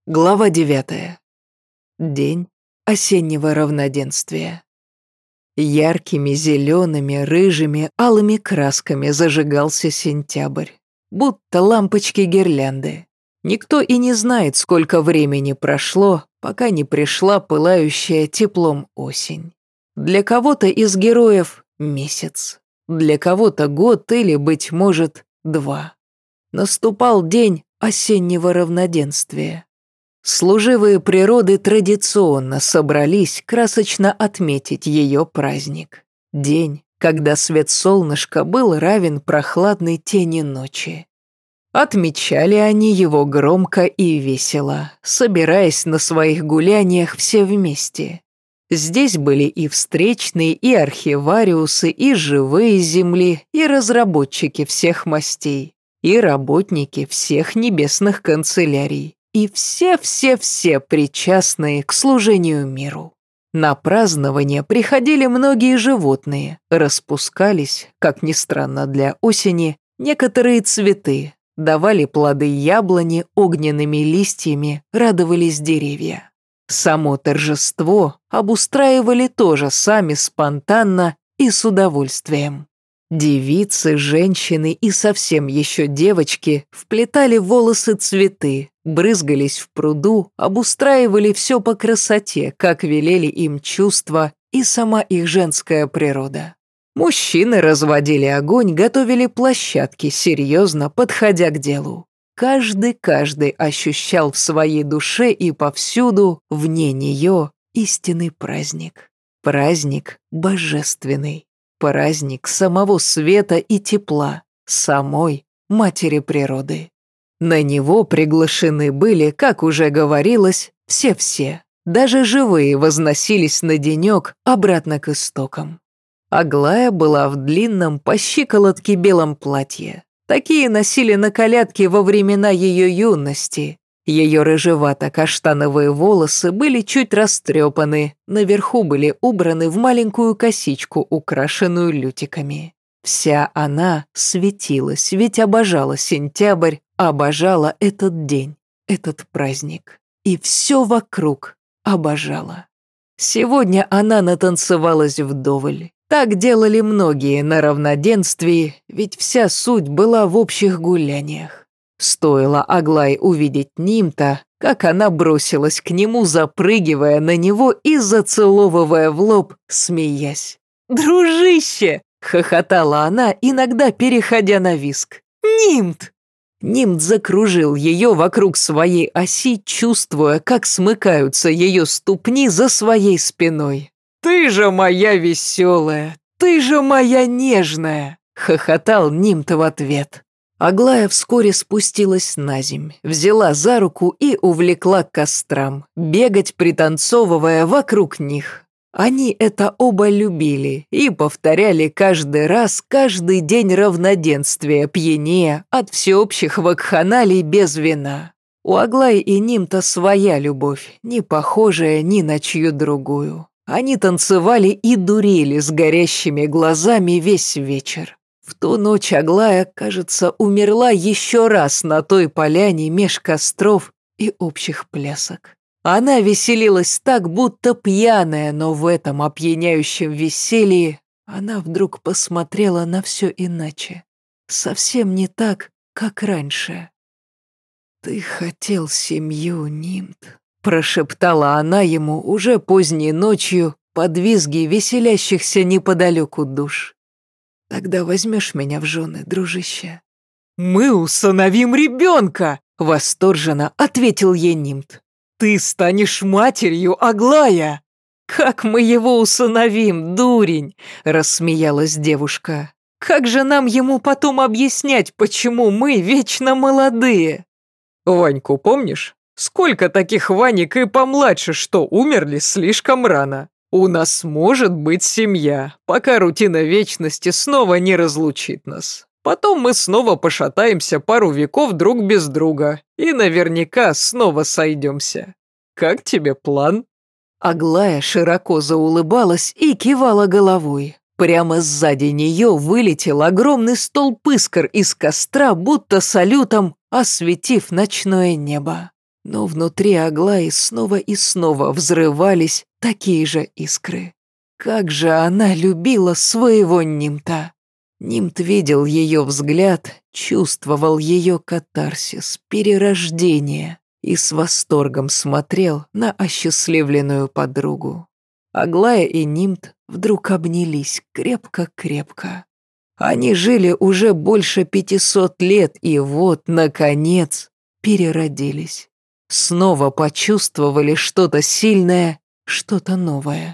Глава 9. День осеннего равноденствия. Яркими зелеными, рыжими, алыми красками зажигался сентябрь, будто лампочки гирлянды. Никто и не знает, сколько времени прошло, пока не пришла пылающая теплом осень. Для кого-то из героев месяц, для кого-то год или, быть может, 2. Наступал день осеннего равноденствия. Служивые природы традиционно собрались красочно отметить ее праздник. День, когда свет солнышка был равен прохладной тени ночи. Отмечали они его громко и весело, собираясь на своих гуляниях все вместе. Здесь были и встречные, и архивариусы, и живые земли, и разработчики всех мастей, и работники всех небесных канцелярий. И все-все-все причастные к служению миру. На празднование приходили многие животные, распускались, как ни странно для осени, некоторые цветы, давали плоды яблони огненными листьями, радовались деревья. Само торжество обустраивали тоже сами спонтанно и с удовольствием. Девицы, женщины и совсем еще девочки вплетали в волосы цветы, брызгались в пруду, обустраивали все по красоте, как велели им чувства и сама их женская природа. Мужчины разводили огонь, готовили площадки, серьезно подходя к делу. Каждый ощущал в своей душе и повсюду, вне нее, истинный праздник. Праздник божественный. Праздник самого света и тепла, самой матери природы. На него приглашены были, как уже говорилось, все-все. Даже живые возносились на денек обратно к истокам. Аглая была в длинном по щиколотке белом платье. Такие носили на колядке во времена ее юности. Ее рыжевато-каштановые волосы были чуть растрепаны, наверху были убраны в маленькую косичку, украшенную лютиками. Вся она светилась, ведь обожала сентябрь, обожала этот день, этот праздник. И все вокруг обожала. Сегодня она натанцевалась вдоволь. Так делали многие на равноденствии, ведь вся суть была в общих гуляниях. Стоило Аглае увидеть Нимта, как она бросилась к нему, запрыгивая на него и зацеловывая в лоб, смеясь. «Дружище!» — хохотала она, иногда переходя на визг. «Нимт!» Нимт закружил ее вокруг своей оси, чувствуя, как смыкаются ее ступни за своей спиной. «Ты же моя веселая! Ты же моя нежная!» — хохотал Нимт в ответ. Аглая вскоре спустилась на земь, взяла за руку и увлекла к кострам, бегать, пританцовывая вокруг них. Они это оба любили и повторяли каждый раз, каждый день равноденствия, пьянея от всеобщих вакханалий без вина. У Аглаи и Нимта своя любовь, не похожая ни на чью другую. Они танцевали и дурели с горящими глазами весь вечер. В ту ночь Аглая, кажется, умерла еще раз на той поляне меж костров и общих плясок. Она веселилась так, будто пьяная, но в этом опьяняющем веселье она вдруг посмотрела на все иначе. Совсем не так, как раньше. «Ты хотел семью, Нимт», — прошептала она ему уже поздней ночью под визги веселящихся неподалеку душ. «Тогда возьмешь меня в жены, дружище?» «Мы усыновим ребенка!» — восторженно ответил ей Нимт. «Ты станешь матерью, Аглая!» «Как мы его усыновим, дурень!» — рассмеялась девушка. «Как же нам ему потом объяснять, почему мы вечно молодые?» «Ваньку помнишь? Сколько таких Ванек и помладше, что умерли слишком рано? У нас может быть семья, пока рутина вечности снова не разлучит нас. Потом мы снова пошатаемся пару веков друг без друга и наверняка снова сойдемся. Как тебе план?» Аглая широко заулыбалась и кивала головой. Прямо сзади нее вылетел огромный столб искр из костра, будто салютом осветив ночное небо. Но внутри Аглаи снова и снова взрывались такие же искры. Как же она любила своего Нимта! Нимт видел ее взгляд, чувствовал ее катарсис, перерождение и с восторгом смотрел на осчастливленную подругу. Аглая и Нимт вдруг обнялись крепко-крепко. Они жили уже больше 500 лет и вот, наконец, переродились. Снова почувствовали что-то сильное, что-то новое.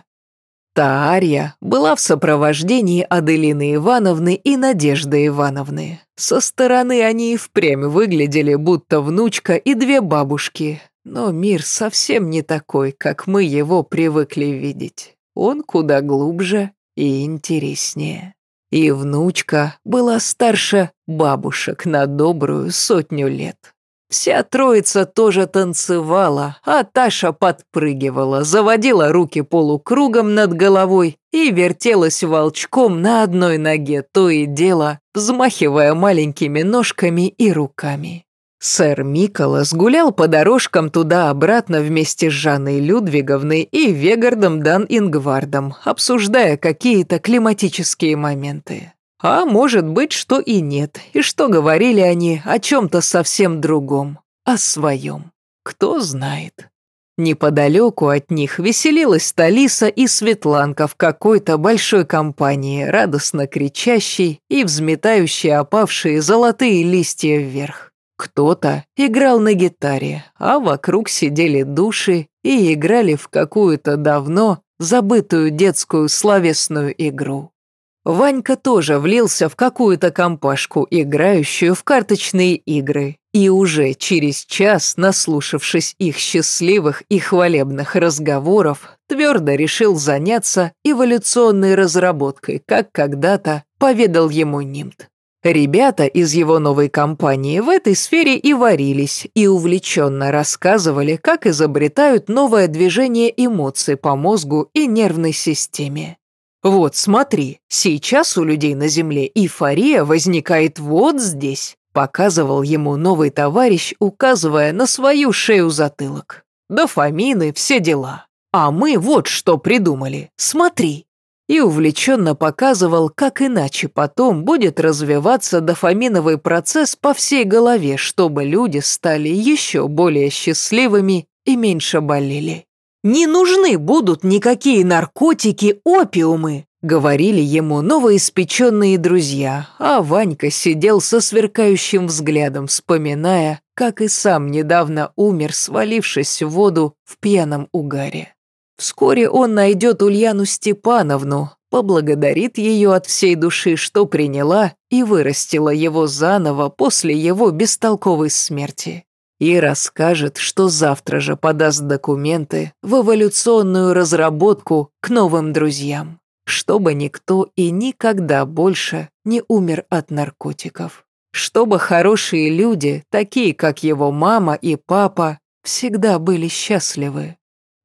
Таарья была в сопровождении Аделины Ивановны и Надежды Ивановны. Со стороны они и впрямь выглядели, будто внучка и две бабушки. Но мир совсем не такой, как мы его привыкли видеть. Он куда глубже и интереснее. И внучка была старше бабушек на добрую 100 лет. Вся троица тоже танцевала, а Таша подпрыгивала, заводила руки полукругом над головой и вертелась волчком на одной ноге, то и дело, взмахивая маленькими ножками и руками. Сэр Миколас гулял по дорожкам туда-обратно вместе с Жанной Людвиговной и Вегардом дан Ингвардом, обсуждая какие-то климатические моменты. А может быть, что и нет, и что говорили они о чем-то совсем другом, о своем. Кто знает. Неподалеку от них веселилась Талиса и Светланка в какой-то большой компании, радостно кричащей и взметающей опавшие золотые листья вверх. Кто-то играл на гитаре, а вокруг сидели души и играли в какую-то давно забытую детскую словесную игру. Ванька тоже влился в какую-то компашку, играющую в карточные игры, и уже через час, наслушавшись их счастливых и хвалебных разговоров, твердо решил заняться эволюционной разработкой, как когда-то поведал ему Нимт. Ребята из его новой компании в этой сфере и варились, и увлеченно рассказывали, как изобретают новое движение эмоций по мозгу и нервной системе. «Вот смотри, сейчас у людей на Земле эйфория возникает вот здесь», показывал ему новый товарищ, указывая на свою шею-затылок. «Дофамины, все дела. А мы вот что придумали, смотри». И увлеченно показывал, как иначе потом будет развиваться дофаминовый процесс по всей голове, чтобы люди стали еще более счастливыми и меньше болели. «Не нужны будут никакие наркотики, опиумы», — говорили ему новоиспеченные друзья, а Ванька сидел со сверкающим взглядом, вспоминая, как и сам недавно умер, свалившись в воду в пьяном угаре. Вскоре он найдет Ульяну Степановну, поблагодарит ее от всей души, что приняла и вырастила его заново после его бестолковой смерти. И расскажет, что завтра же подаст документы в эволюционную разработку к новым друзьям, чтобы никто и никогда больше не умер от наркотиков. Чтобы хорошие люди, такие как его мама и папа, всегда были счастливы.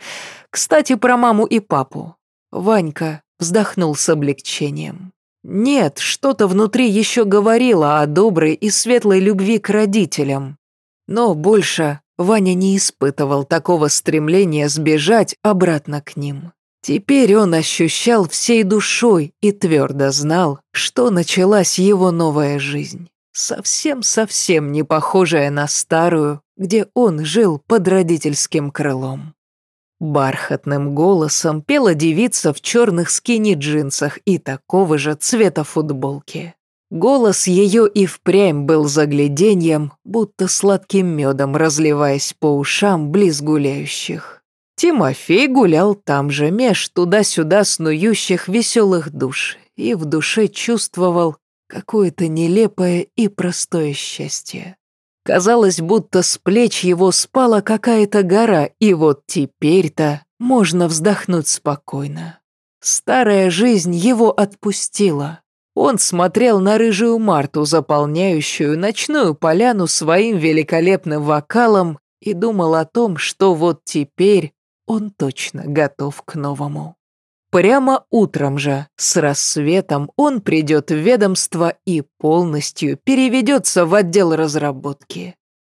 Кстати, про маму и папу. Ванька вздохнул с облегчением. Нет, что-то внутри еще говорило о доброй и светлой любви к родителям. Но больше Ваня не испытывал такого стремления сбежать обратно к ним. Теперь он ощущал всей душой и твердо знал, что началась его новая жизнь. Совсем-совсем не похожая на старую, где он жил под родительским крылом. Бархатным голосом пела девица в черных скини-джинсах и такого же цвета футболки. Голос ее и впрямь был загляденьем, будто сладким медом разливаясь по ушам близ гуляющих. Тимофей гулял там же, меж туда-сюда снующих веселых душ, и в душе чувствовал какое-то нелепое и простое счастье. Казалось, будто с плеч его спала какая-то гора, и вот теперь-то можно вздохнуть спокойно. Старая жизнь его отпустила. Он смотрел на рыжую Марту, заполняющую ночную поляну своим великолепным вокалом, и думал о том, что вот теперь он точно готов к новому. Прямо утром же, с рассветом, он придет в ведомство и полностью переведется в отдел разработки.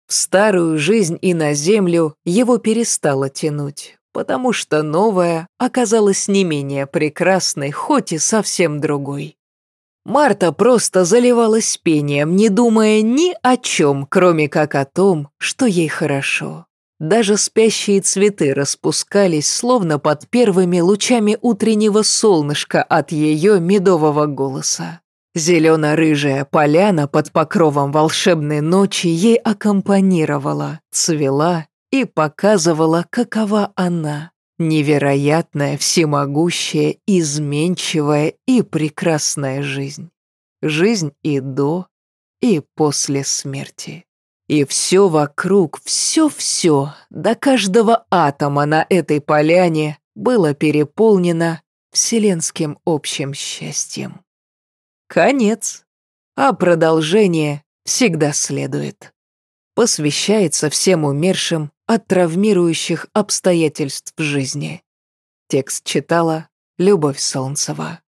В старую жизнь и на землю его перестало тянуть, потому что новая оказалась не менее прекрасной, хоть и совсем другой. Марта просто заливалась пением, не думая ни о чем, кроме как о том, что ей хорошо. Даже спящие цветы распускались, словно под первыми лучами утреннего солнышка от ее медового голоса. Зелено-рыжая поляна под покровом волшебной ночи ей аккомпанировала, цвела и показывала, какова она. Невероятная, всемогущая, изменчивая и прекрасная жизнь. Жизнь и до, и после смерти. И все вокруг, все-все, до каждого атома на этой поляне было переполнено вселенским общим счастьем. Конец. А продолжение всегда следует. Посвящается всем умершим от травмирующих обстоятельств жизни. Текст читала Любовь Солнцева.